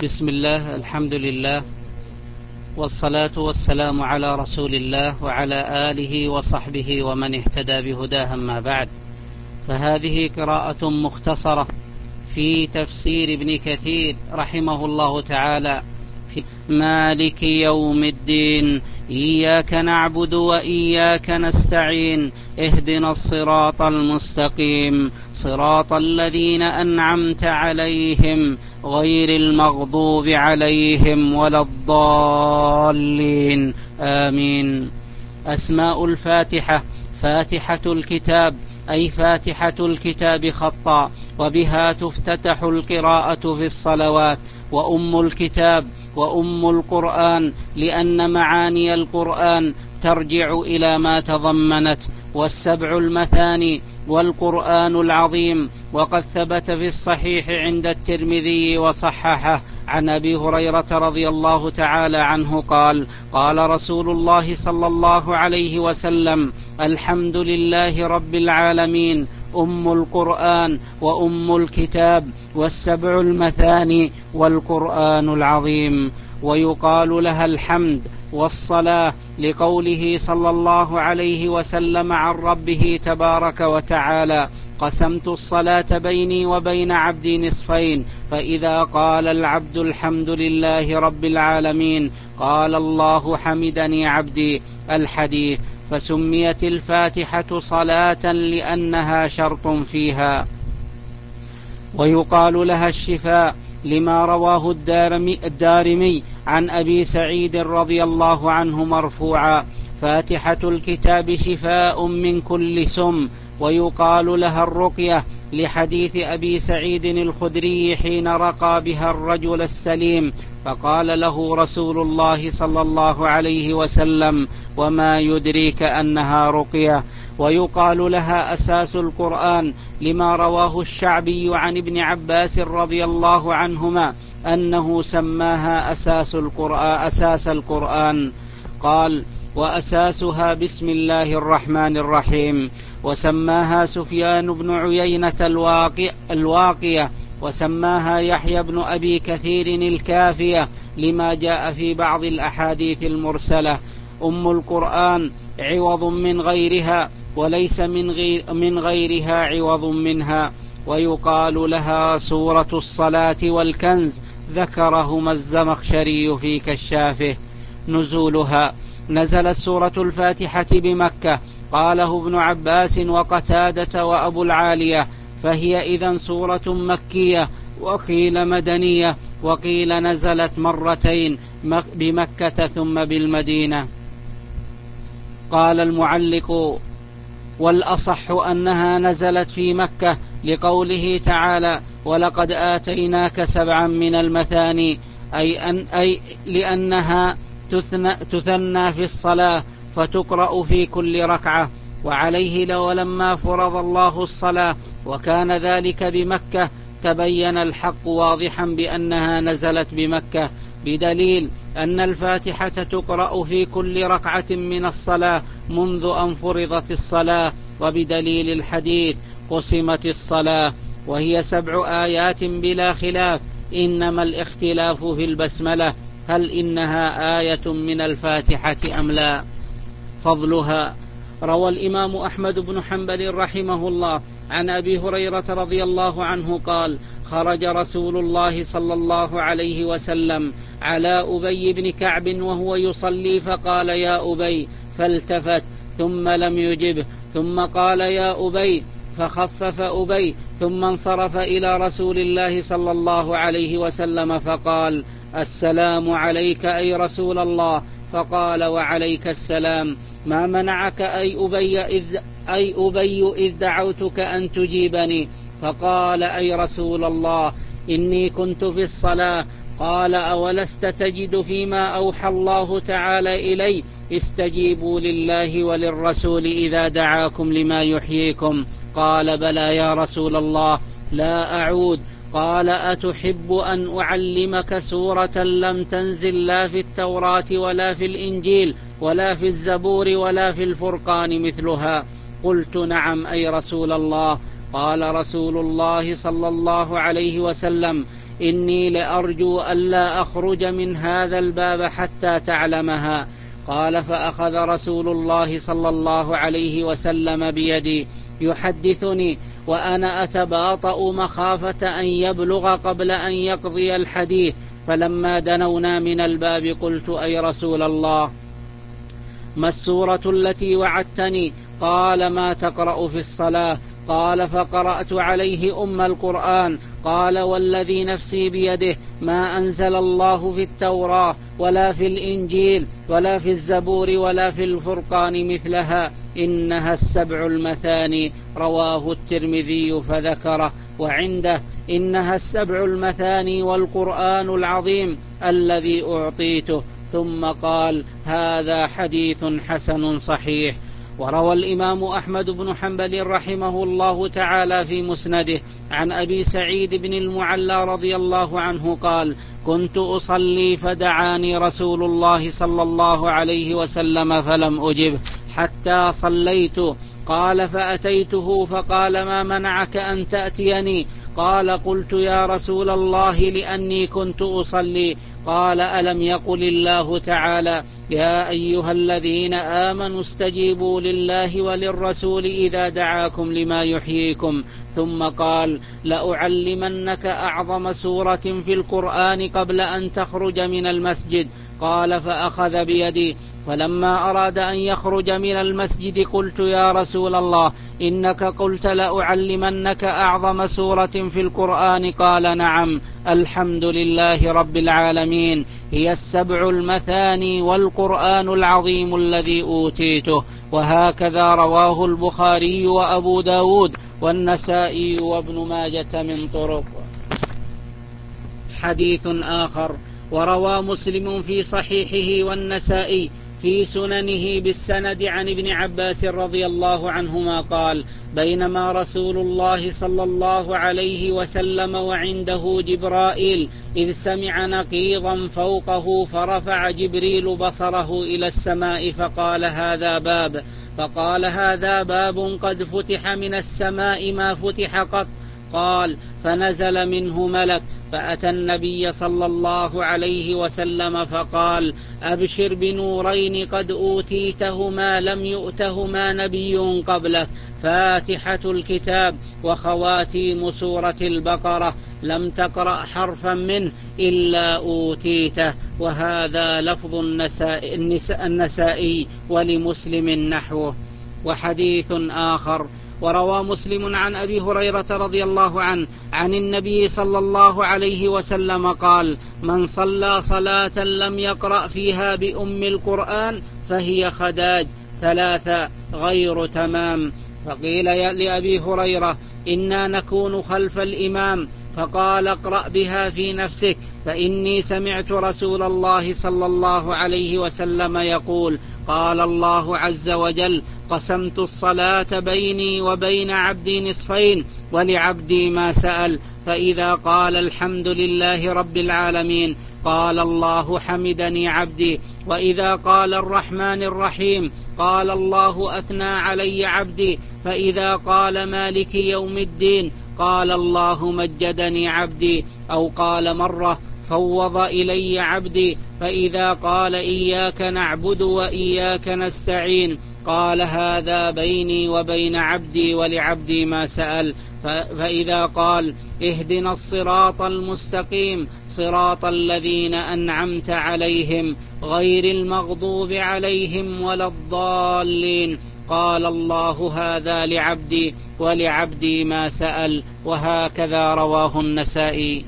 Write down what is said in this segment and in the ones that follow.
بسم الله، الحمد لله، والصلاة والسلام على رسول الله وعلى آله وصحبه ومن اهتدى بهداه، أما بعد. فهذه قراءة مختصرة في تفسير ابن كثير رحمه الله تعالى في مالك يوم الدين. إياك نعبد وإياك نستعين، اهدنا الصراط المستقيم، صراط الذين أنعمت عليهم غير المغضوب عليهم ولا الضالين، آمين. أسماء الفاتحة: فاتحة الكتاب، أي فاتحة الكتاب خطا، وبها تفتتح القراءة في الصلوات، وأم الكتاب وأم القرآن، لأن معاني القرآن ترجع إلى ما تضمنت. والسبع المثاني والقرآن العظيم. وقد ثبت في الصحيح عند الترمذي وصححه عن أبي هريرة رضي الله تعالى عنه قال: قال رسول الله صلى الله عليه وسلم: الحمد لله رب العالمين، أم القرآن وأم الكتاب والسبع المثاني والقرآن العظيم. ويقال لها الحمد والصلاة لقوله صلى الله عليه وسلم عن ربه تبارك وتعالى: قسمت الصلاة بيني وبين عبدي نصفين، فإذا قال العبد الحمد لله رب العالمين قال الله حمدني عبدي. الحديث. فسميت الفاتحة صلاة لأنها شرط فيها. ويقال لها الشفاء لما رواه الدارمي عن أبي سعيد رضي الله عنه مرفوعا: فاتحة الكتاب شفاء من كل سم. ويقال لها الرقية لحديث أبي سعيد الخدري حين رقى بها الرجل السليم، فقال له رسول الله صلى الله عليه وسلم: وما يدريك أنها رقية. ويقال لها أساس القرآن لما رواه الشعبي عن ابن عباس رضي الله عنهما أنه سماها أساس القرآن. قال: وأساسها بسم الله الرحمن الرحيم. وسماها سفيان بن عيينة الواقية. وسماها يحيى بن أبي كثير الكافية لما جاء في بعض الأحاديث المرسلة. أم القرآن عوض من غيرها، وليس من غيرها عوض منها. ويقال لها سورة الصلاة والكنز، ذكرهما الزمخشري في كشافه. نزولها: نزلت سورة الفاتحة بمكة، قاله ابن عباس وقتادة وأبو العالية، فهي إذن سورة مكية، وقيل مدنية، وقيل نزلت مرتين بمكة ثم بالمدينة. قال المعلق: والأصح أنها نزلت في مكة لقوله تعالى: ولقد آتيناك سبعا من المثاني، أي لأنها تثنى في الصلاة فتقرأ في كل ركعة. وعليه ولما فرض الله الصلاة وكان ذلك بمكة تبين الحق واضحا بأنها نزلت بمكة، بدليل أن الفاتحة تقرأ في كل ركعة من الصلاة منذ أن فرضت الصلاة، وبدليل الحديث: قسمت الصلاة، وهي 7 آيات بلا خلاف، إنما الاختلاف في البسملة، هل إنها آية من الفاتحة أم لا. فضلها: روى الإمام أحمد بن حنبل رحمه الله عن أبي هريرة رضي الله عنه قال: خرج رسول الله صلى الله عليه وسلم على أبي بن كعب وهو يصلي فقال: يا أبي، فالتفت ثم لم يجبه، ثم قال: يا أبي، فخفف أبي، ثم انصرف إلى رسول الله صلى الله عليه وسلم فقال: السلام عليك أي رسول الله. فقال: وعليك السلام، ما منعك أي أبي إذ دعوتك أن تجيبني؟ فقال: أي رسول الله، إني كنت في الصلاة. قال: أولست تجد فيما أوحى الله تعالى إلي: استجيبوا لله وللرسول إذا دعاكم لما يحييكم؟ قال: بلى يا رسول الله، لا أعود. قال: أتحب أن أعلمك سورة لم تنزل لا في التوراة ولا في الإنجيل ولا في الزبور ولا في الفرقان مثلها؟ قلت: نعم أي رسول الله. قال رسول الله صلى الله عليه وسلم: إني لأرجو ألا أخرج من هذا الباب حتى تعلمها. قال فأخذ رسول الله صلى الله عليه وسلم بيدي يحدثني وأنا أتباطأ مخافة أن يبلغ قبل أن يقضي الحديث. فلما دنونا من الباب قلت أي رسول الله ما السورة التي وعدتني؟ قال ما تقرأ في الصلاة؟ قال فقرأت عليه القرآن. قال والذي نفسي بيده ما أنزل الله في التوراة ولا في الإنجيل ولا في الزبور ولا في الفرقان مثلها، إنها 7 المثاني. رواه الترمذي فذكره، وعنده إنها 7 المثاني والقرآن العظيم الذي أعطيته. ثم قال هذا حديث حسن صحيح. وروى الإمام أحمد بن حنبل رحمه الله تعالى في مسنده عن أبي سعيد بن المعلى رضي الله عنه قال كنت أصلي فدعاني رسول الله صلى الله عليه وسلم فلم أجبه حتى صليت. قال فأتيته فقال ما منعك أن تأتيني؟ قال قلت يا رسول الله لأني كنت أصلي. قال ألم يقل الله تعالى يا أيها الذين آمنوا استجيبوا لله وللرسول إذا دعاكم لما يحييكم؟ ثم قال لأعلمنك أعظم سورة في القرآن قبل أن تخرج من المسجد. قال فأخذ بيدي فلما أراد أن يخرج من المسجد قلت يا رسول الله إنك قلت لأعلمنك أعظم سورة في القرآن. قال نعم الحمد لله رب العالمين، هي 7 المثاني والقرآن العظيم الذي أوتيته. وهكذا رواه البخاري وأبو داود والنسائي وابن ماجة من طرق. حديث آخر وروى مسلم في صحيحه والنسائي في سننه بالسند عن ابن عباس رضي الله عنهما قال بينما رسول الله صلى الله عليه وسلم وعنده جبرائيل إذ سمع نقيضا فوقه فرفع جبريل بصره إلى السماء فقال هذا باب قد فتح من السماء ما فتح قط. قال فنزل منه ملك فأتى النبي صلى الله عليه وسلم فقال أبشر بنورين قد أوتيتهما لم يؤتهما نبي قبلك، فاتحة الكتاب وخواتيم سورة البقرة، لم تقرأ حرفا منه إلا أوتيته. وهذا لفظ النسائي ولمسلم نحوه. وحديث آخر وروى مسلم عن أبي هريرة رضي الله عنه عن النبي صلى الله عليه وسلم قال من صلى صلاة لم يقرأ فيها بأم القرآن فهي خداج 3 غير تمام. فقيل لأبي هريرة إنا نكون خلف الإمام، فقال اقرأ بها في نفسك، فإني سمعت رسول الله صلى الله عليه وسلم يقول قال الله عز وجل قسمت الصلاة بيني وبين عبدي نصفين ولعبدي ما سأل، فإذا قال الحمد لله رب العالمين قال الله حمدني عبدي، وإذا قال الرحمن الرحيم قال الله أثنى علي عبدي، فإذا قال مالك يوم الدين قال الله مجدني عبدي، أو قال مرة فوض إلي عبدي، فإذا قال إياك نعبد وإياك نستعين قال هذا بيني وبين عبدي ولعبدي ما سأل، فإذا قال اهدنا الصراط المستقيم صراط الذين أنعمت عليهم غير المغضوب عليهم ولا الضالين قال الله هذا لعبدي ولعبدي ما سأل. وهكذا رواه النسائي.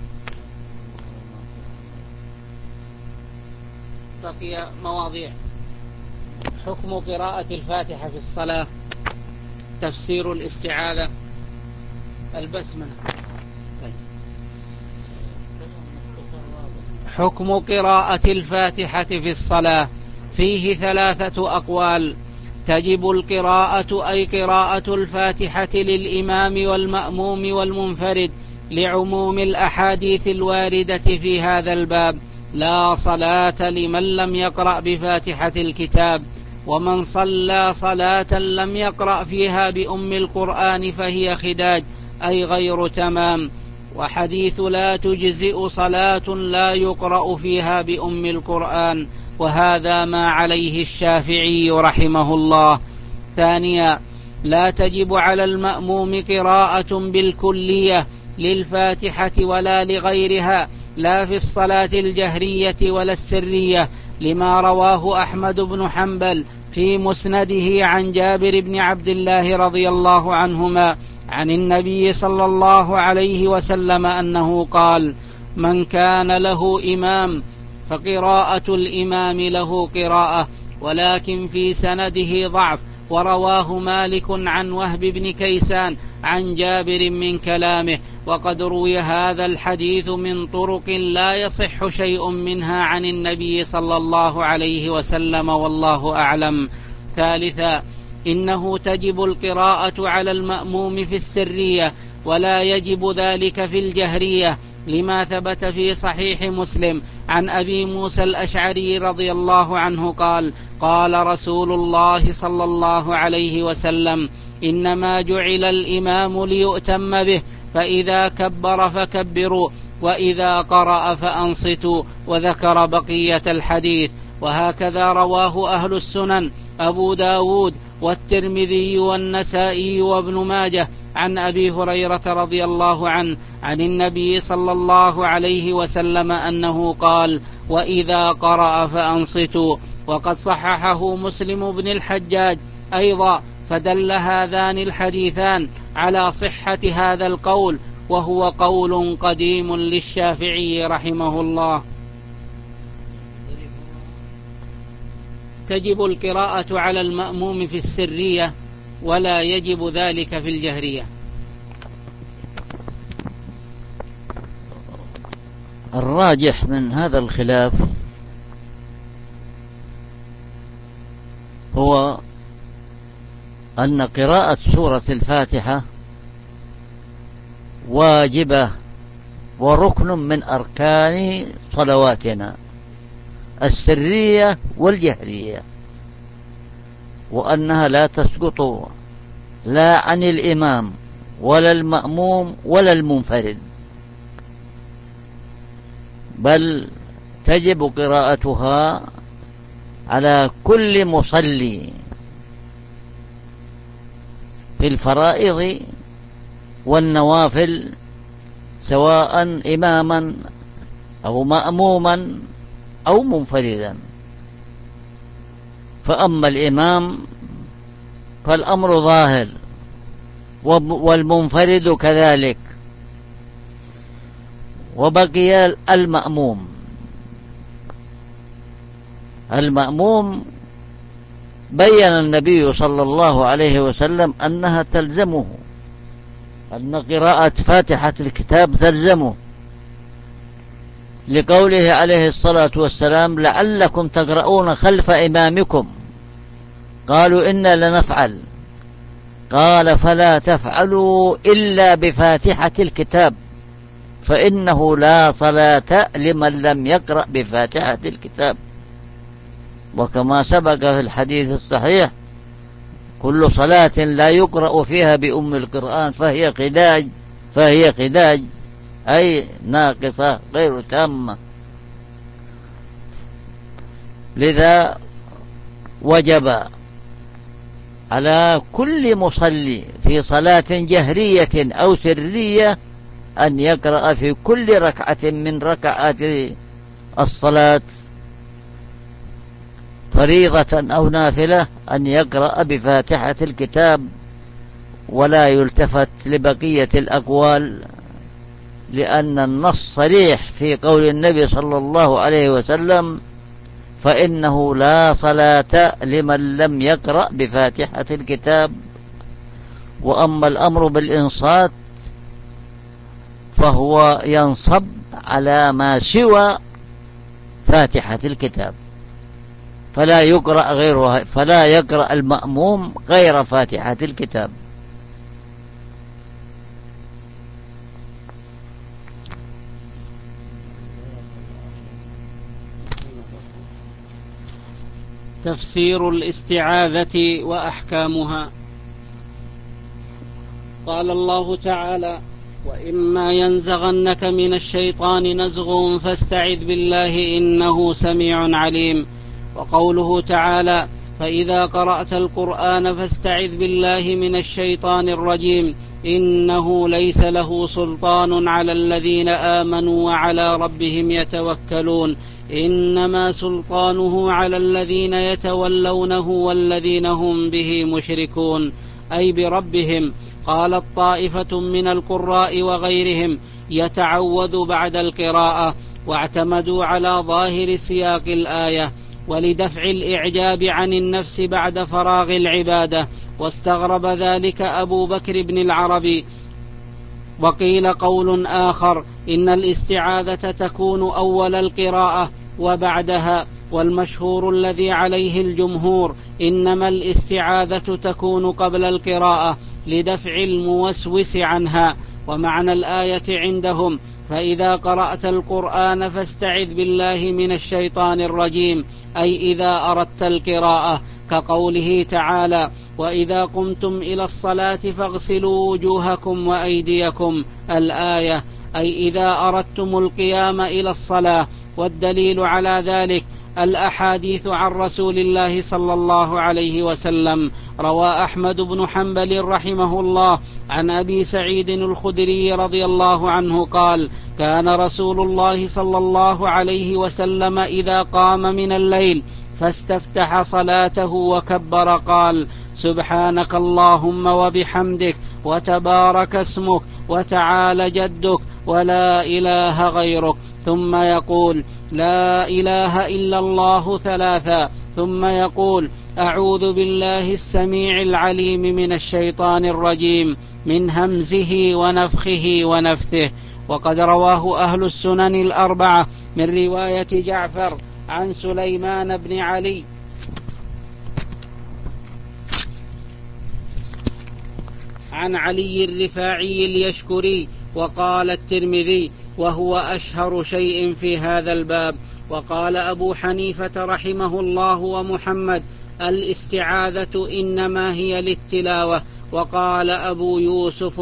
بقي مواضيع: حكم قراءة الفاتحة في الصلاة، تفسير الاستعاذة، البسملة. حكم قراءة الفاتحة في الصلاة فيه 3 أقوال: تجب القراءة أي قراءة الفاتحة للإمام والمأموم والمنفرد لعموم الأحاديث الواردة في هذا الباب، لا صلاة لمن لم يقرأ بفاتحة الكتاب، ومن صلى صلاة لم يقرأ فيها بأم القرآن فهي خداج أي غير تمام، وحديث لا تجزئ صلاة لا يقرأ فيها بأم القرآن، وهذا ما عليه الشافعي رحمه الله. ثانيا، لا تجب على المأموم قراءة بالكلية للفاتحة ولا لغيرها، لا في الصلاة الجهرية ولا السرية، لما رواه أحمد بن حنبل في مسنده عن جابر بن عبد الله رضي الله عنهما عن النبي صلى الله عليه وسلم أنه قال: من كان له إمام فقراءة الإمام له قراءة، ولكن في سنده ضعف، ورواه مالك عن وهب بن كيسان عن جابر من كلامه، وقد روي هذا الحديث من طرق لا يصح شيء منها عن النبي صلى الله عليه وسلم، والله أعلم. ثالثا، إنه تجب القراءة على المأموم في السرية، ولا يجب ذلك في الجهرية، لما ثبت في صحيح مسلم عن أبي موسى الأشعري رضي الله عنه قال: قال رسول الله صلى الله عليه وسلم: إنما جعل الإمام ليؤتم به، فإذا كبر فكبروا، وإذا قرأ فأنصتوا. وذكر بقية الحديث. وهكذا رواه أهل السنن أبو داود والترمذي والنسائي وابن ماجه عن أبي هريرة رضي الله عنه عن النبي صلى الله عليه وسلم أنه قال: وإذا قرأ فأنصتوا. وقد صححه مسلم بن الحجاج أيضا، فدل هذان الحديثان على صحة هذا القول، وهو قول قديم للشافعي رحمه الله. تجب القراءة على المأموم في السرية، ولا يجب ذلك في الجهرية. الراجح من هذا الخلاف هو أن قراءة سورة الفاتحة واجبة وركن من أركان صلواتنا السرية والجهرية، وأنها لا تسقط لا عن الإمام ولا المأموم ولا المنفرد، بل تجب قراءتها على كل مصلي في الفرائض والنوافل، سواء إماما أو مأموما أو منفردا. فأما الإمام فالأمر ظاهر، والمنفرد كذلك، وبقي المأموم بين النبي صلى الله عليه وسلم أنها تلزمه، أن قراءة فاتحة الكتاب تلزمه، لقوله عليه الصلاة والسلام: لعلكم تقرؤون خلف إمامكم. قالوا: إنا لنفعل. قال: فلا تفعلوا إلا بفاتحة الكتاب، فإنه لا صلاة لمن لم يقرأ بفاتحة الكتاب. وكما سبق في الحديث الصحيح: كل صلاة لا يقرأ فيها بأم القرآن فهي قداج، أي ناقصة غير تامة. لذا وجب على كل مصلي في صلاة جهرية أو سرية أن يقرأ في كل ركعة من ركعات الصلاة، فريضة أو نافلة، أن يقرأ بفاتحة الكتاب، ولا يلتفت لبقية الأقوال، لأن النص صريح في قول النبي صلى الله عليه وسلم: فإنه لا صلاة لمن لم يقرأ بفاتحة الكتاب. وأما الأمر بالإنصات فهو ينصب على ما سوى فاتحة الكتاب، فلا يقرأ غيرها، فلا يقرأ المأموم غير فاتحة الكتاب. تفسير الاستعاذة وأحكامها. قال الله تعالى: وإما ينزغنك من الشيطان نزغ فاستعذ بالله إنه سميع عليم. وقوله تعالى: فإذا قرأت القرآن فاستعذ بالله من الشيطان الرجيم إنه ليس له سلطان على الذين آمنوا وعلى ربهم يتوكلون إنما سلطانه على الذين يتولونه والذين هم به مشركون، أي بربهم. قالت طائفة من القراء وغيرهم: يتعوذ بعد القراءة، واعتمدوا على ظاهر سياق الآية ولدفع الإعجاب عن النفس بعد فراغ العبادة، واستغرب ذلك أبو بكر بن العربي. وقيل قول آخر: إن الاستعاذة تكون أول القراءة وبعدها، والمشهور الذي عليه الجمهور إنما الاستعاذة تكون قبل القراءة لدفع الموسوس عنها. ومعنى الآية عندهم: فإذا قرأت القرآن فاستعذ بالله من الشيطان الرجيم، أي إذا أردت القراءة، كقوله تعالى: وإذا قمتم إلى الصلاة فاغسلوا وجوهكم وأيديكم، الآية، أي إذا أردتم القيام إلى الصلاة. والدليل على ذلك الأحاديث عن رسول الله صلى الله عليه وسلم. روى أحمد بن حنبل رحمه الله عن أبي سعيد الخدري رضي الله عنه قال: كان رسول الله صلى الله عليه وسلم إذا قام من الليل فاستفتح صلاته وكبر قال: سبحانك اللهم وبحمدك وتبارك اسمك وتعالى جدك ولا إله غيرك، ثم يقول: لا إله إلا الله ثلاثا، ثم يقول: أعوذ بالله السميع العليم من الشيطان الرجيم من همزه ونفخه ونفثه. وقد رواه أهل السنن الأربعة من رواية جعفر عن سليمان بن علي عن علي الرفاعي اليشكري. وقال الترمذي: وهو أشهر شيء في هذا الباب. وقال أبو حنيفة رحمه الله ومحمد: الاستعاذة إنما هي للتلاوة. وقال أبو يوسف: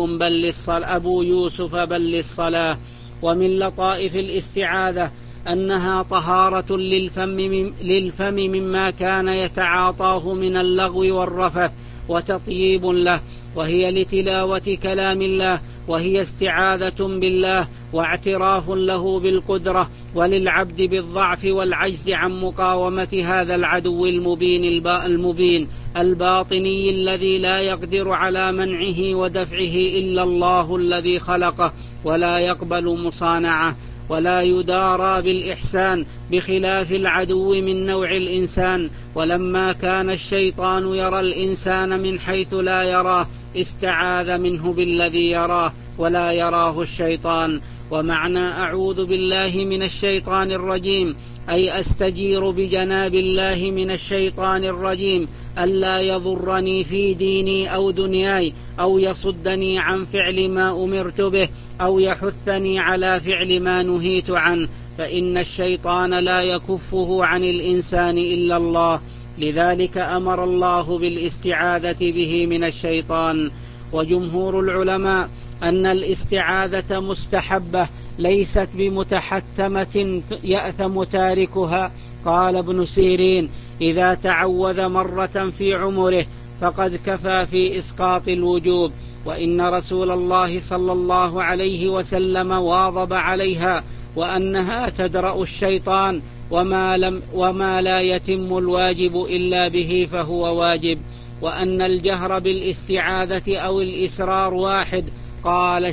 بل للصلاة. ومن لطائف الاستعاذة أنها طهارة للفم مما كان يتعاطاه من اللغو والرفث، وتطييب له، وهي لتلاوة كلام الله، وهي استعاذة بالله واعتراف له بالقدرة وللعبد بالضعف والعجز عن مقاومة هذا العدو المبين الباطني الذي لا يقدر على منعه ودفعه إلا الله الذي خلقه ولا يقبل مصانعه ولا يدارى بالإحسان، بخلاف العدو من نوع الإنسان. ولما كان الشيطان يرى الإنسان من حيث لا يراه استعاذ منه بالذي يراه ولا يراه الشيطان. ومعنى أعوذ بالله من الشيطان الرجيم أي أستجير بجناب الله من الشيطان الرجيم ألا يضرني في ديني أو دنياي، أو يصدني عن فعل ما أمرت به، أو يحثني على فعل ما نهيت عنه، فإن الشيطان لا يكفه عن الإنسان إلا الله. لذلك أمر الله بالاستعاذة به من الشيطان. وجمهور العلماء أن الاستعاذة مستحبة ليست بمتحتمة يأثم تاركها. قال ابن سيرين: إذا تعوذ مرة في عمره فقد كفى في إسقاط الوجوب. وإن رسول الله صلى الله عليه وسلم واظب عليها، وأنها تدرأ الشيطان، وما لا يتم الواجب إلا به فهو واجب. وأن الجهر بالاستعاذة أو الإسرار واحد، قاله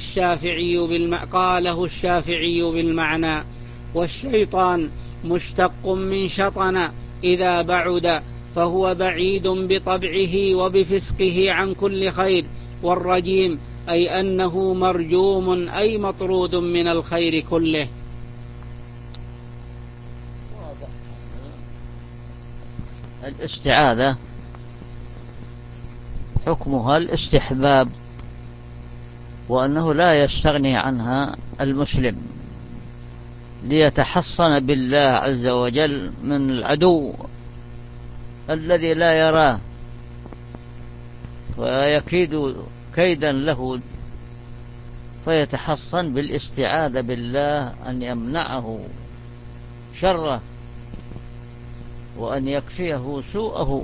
الشافعي بالمعنى. والشيطان مشتق من شطن إذا بعد، فهو بعيد بطبعه وبفسقه عن كل خير. والرجيم أي أنه مرجوم أي مطرود من الخير كله. الاستعاذة حكمها الاستحباب، وأنه لا يستغني عنها المسلم ليتحصن بالله عز وجل من العدو الذي لا يراه فيكيد كيدا له فيتحصن بالاستعاذة بالله أن يمنعه شره وأن يكفيه سوءه،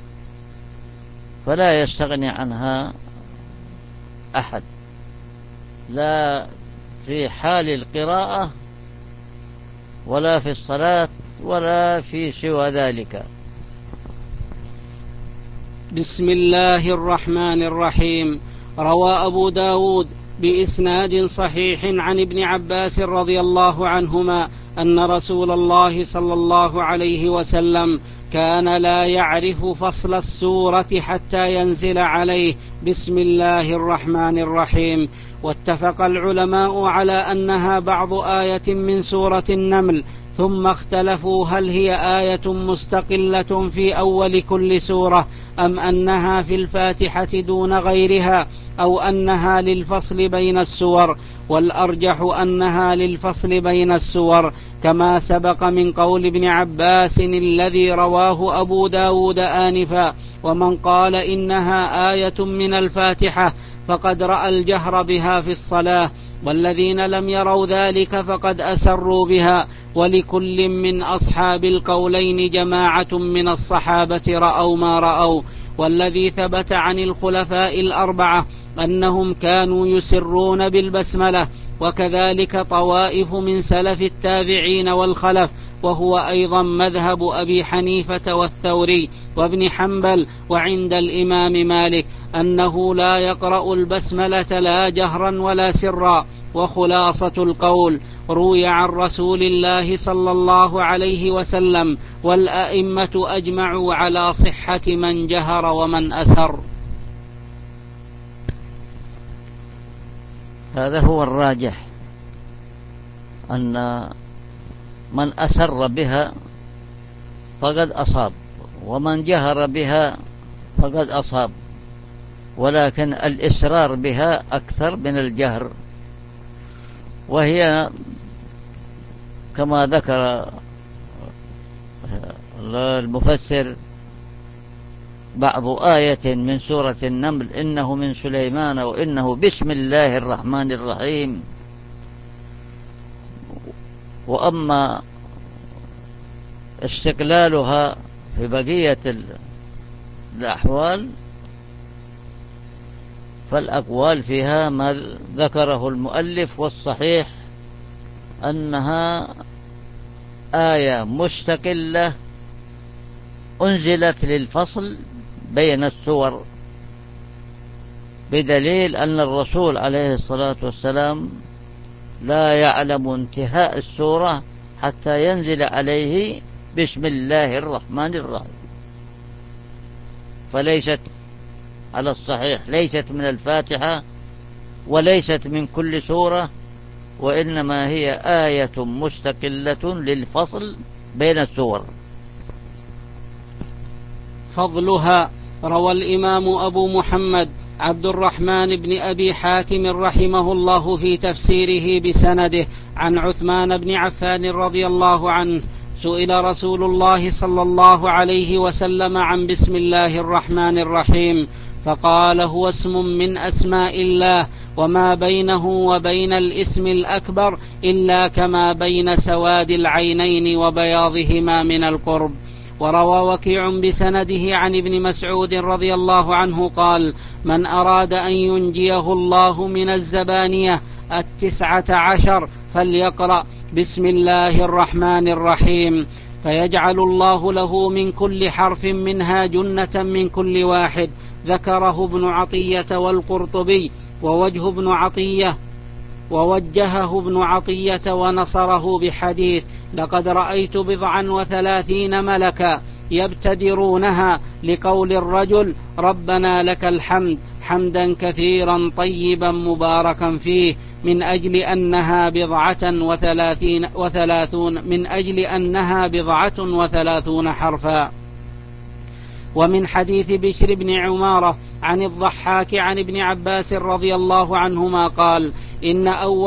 فلا يستغني عنها أحد، لا في حال القراءة ولا في الصلاة ولا في سوى ذلك. بسم الله الرحمن الرحيم. روى أبو داود بإسناد صحيح عن ابن عباس رضي الله عنهما أن رسول الله صلى الله عليه وسلم كان لا يعرف فصل السورة حتى ينزل عليه بسم الله الرحمن الرحيم. واتفق العلماء على أنها بعض آية من سورة النمل، ثم اختلفوا هل هي آية مستقلة في أول كل سورة أم أنها في الفاتحة دون غيرها، أو أنها للفصل بين السور، والأرجح أنها للفصل بين السور كما سبق من قول ابن عباس الذي رواه أبو داود آنفا. ومن قال إنها آية من الفاتحة فقد رأى الجهر بها في الصلاة، والذين لم يروا ذلك فقد أسروا بها، ولكل من أصحاب القولين جماعة من الصحابة رأوا ما رأوا. والذي ثبت عن الخلفاء الأربعة أنهم كانوا يسرون بالبسملة، وكذلك طوائف من سلف التابعين والخلف، وهو أيضا مذهب أبي حنيفة والثوري وابن حنبل وعند الإمام مالك أنه لا يقرأ البسملة لا جهرا ولا سرا. وخلاصة القول روي عن رسول الله صلى الله عليه وسلم والأئمة أجمعوا على صحة من جهر ومن أسر. هذا هو الراجح، أن من أسر بها فقد أصاب، ومن جهر بها فقد أصاب، ولكن الإسرار بها أكثر من الجهر. وهي كما ذكر المفسر بعض آية من سورة النمل إنه من سليمان وإنه بسم الله الرحمن الرحيم. وأما استقلالها في بقية الأحوال فالأقوال فيها ما ذكره المؤلف، والصحيح أنها آية مستقلة أنزلت للفصل بين السور، بدليل أن الرسول عليه الصلاة والسلام لا يعلم انتهاء السورة حتى ينزل عليه بسم الله الرحمن الرحيم. فليست على الصحيح ليست من الفاتحة وليست من كل سورة، وإنما هي آية مستقلة للفصل بين السور. فضلها. روى الإمام أبو محمد عبد الرحمن بن أبي حاتم رحمه الله في تفسيره بسنده عن عثمان بن عفان رضي الله عنه سئل رسول الله صلى الله عليه وسلم عن بسم الله الرحمن الرحيم فقال هو اسم من أسماء الله، وما بينه وبين الاسم الأكبر إلا كما بين سواد العينين وبياضهما من القرب. وروى وكيع بسنده عن ابن مسعود رضي الله عنه قال من أراد أن ينجيه الله من الزبانية 19 فليقرأ بسم الله الرحمن الرحيم، فيجعل الله له من كل حرف منها جنة من كل واحد. ذكره ابن عطية والقرطبي ووجهه ابن عطية ونصره بحديث لقد رأيت 39 ملكا يبتدرونها لقول الرجل ربنا لك الحمد حمدا كثيرا طيبا مباركا فيه من أجل أنها 39 حرفا. ومن حديث بشر بن عمارة عن الضحاك عن ابن عباس رضي الله عنهما قال إن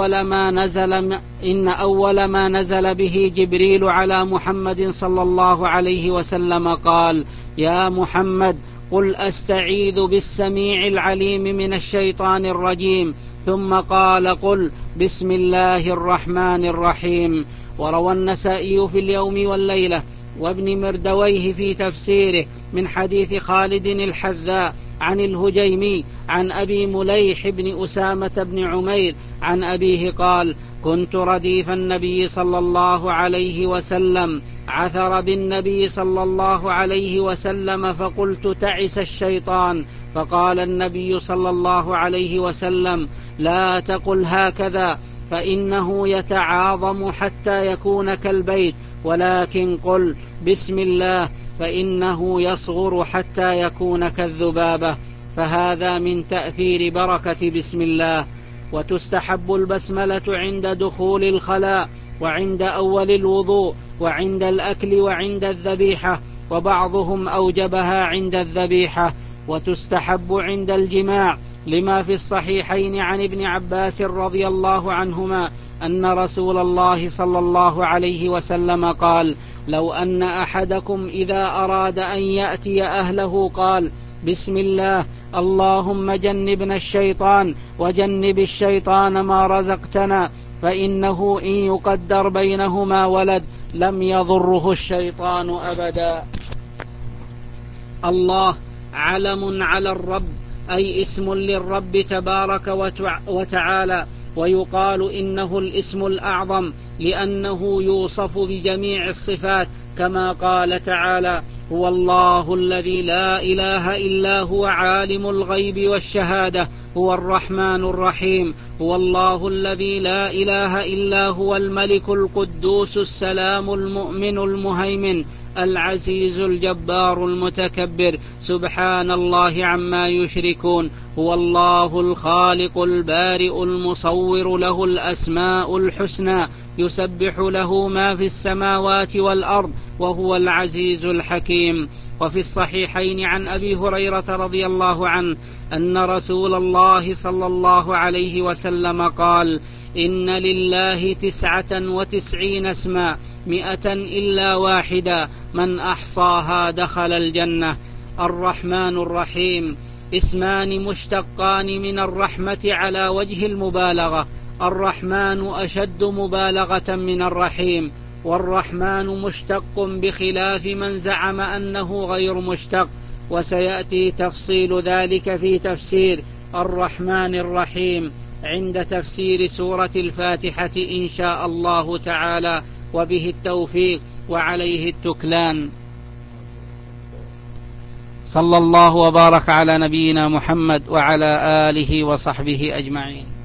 أول ما نزل به جبريل على محمد صلى الله عليه وسلم قال يا محمد قل أستعيذ بالسميع العليم من الشيطان الرجيم، ثم قال قل بسم الله الرحمن الرحيم. وروى النسائي في اليوم والليلة وابن مردويه في تفسيره من حديث خالد الحذاء عن الهجيمي عن أبي مليح بن أسامة بن عمير عن أبيه قال كنت رديف النبي صلى الله عليه وسلم عثر بالنبي صلى الله عليه وسلم فقلت تعس الشيطان، فقال النبي صلى الله عليه وسلم لا تقل هكذا فإنه يتعاظم حتى يكون كالبيت، ولكن قل بسم الله فإنه يصغر حتى يكون كالذبابة. فهذا من تأثير بركة بسم الله. وتستحب البسملة عند دخول الخلاء وعند أول الوضوء وعند الأكل وعند الذبيحة، وبعضهم أوجبها عند الذبيحة. وتستحب عند الجماع لما في الصحيحين عن ابن عباس رضي الله عنهما أن رسول الله صلى الله عليه وسلم قال لو أن أحدكم إذا أراد أن يأتي أهله قال بسم الله اللهم جنبنا الشيطان وجنب الشيطان ما رزقتنا، فإنه إن يقدر بينهما ولد لم يضره الشيطان أبدا. الله علم على الرب، أي اسم للرب تبارك وتعالى، ويقال إنه الاسم الأعظم لأنه يوصف بجميع الصفات، كما قال تعالى هو الله الذي لا إله إلا هو عالم الغيب والشهادة هو الرحمن الرحيم، هو الله الذي لا إله إلا هو الملك القدوس السلام المؤمن المهيمن العزيز الجبار المتكبر سبحان الله عما يشركون، هو الله الخالق البارئ المصور له الأسماء الحسنى يسبح له ما في السماوات والأرض وهو العزيز الحكيم. وفي الصحيحين عن أبي هريرة رضي الله عنه أن رسول الله صلى الله عليه وسلم قال إن لله 99 اسما 100 إلا واحدا من أحصاها دخل الجنة. الرحمن الرحيم اسمان مشتقان من الرحمة على وجه المبالغة، الرحمن أشد مبالغة من الرحيم، والرحمن مشتق بخلاف من زعم أنه غير مشتق، وسيأتي تفصيل ذلك في تفسير الرحمن الرحيم عند تفسير سورة الفاتحة إن شاء الله تعالى، وبه التوفيق وعليه التكلان. صلى الله وبارك على نبينا محمد وعلى آله وصحبه أجمعين.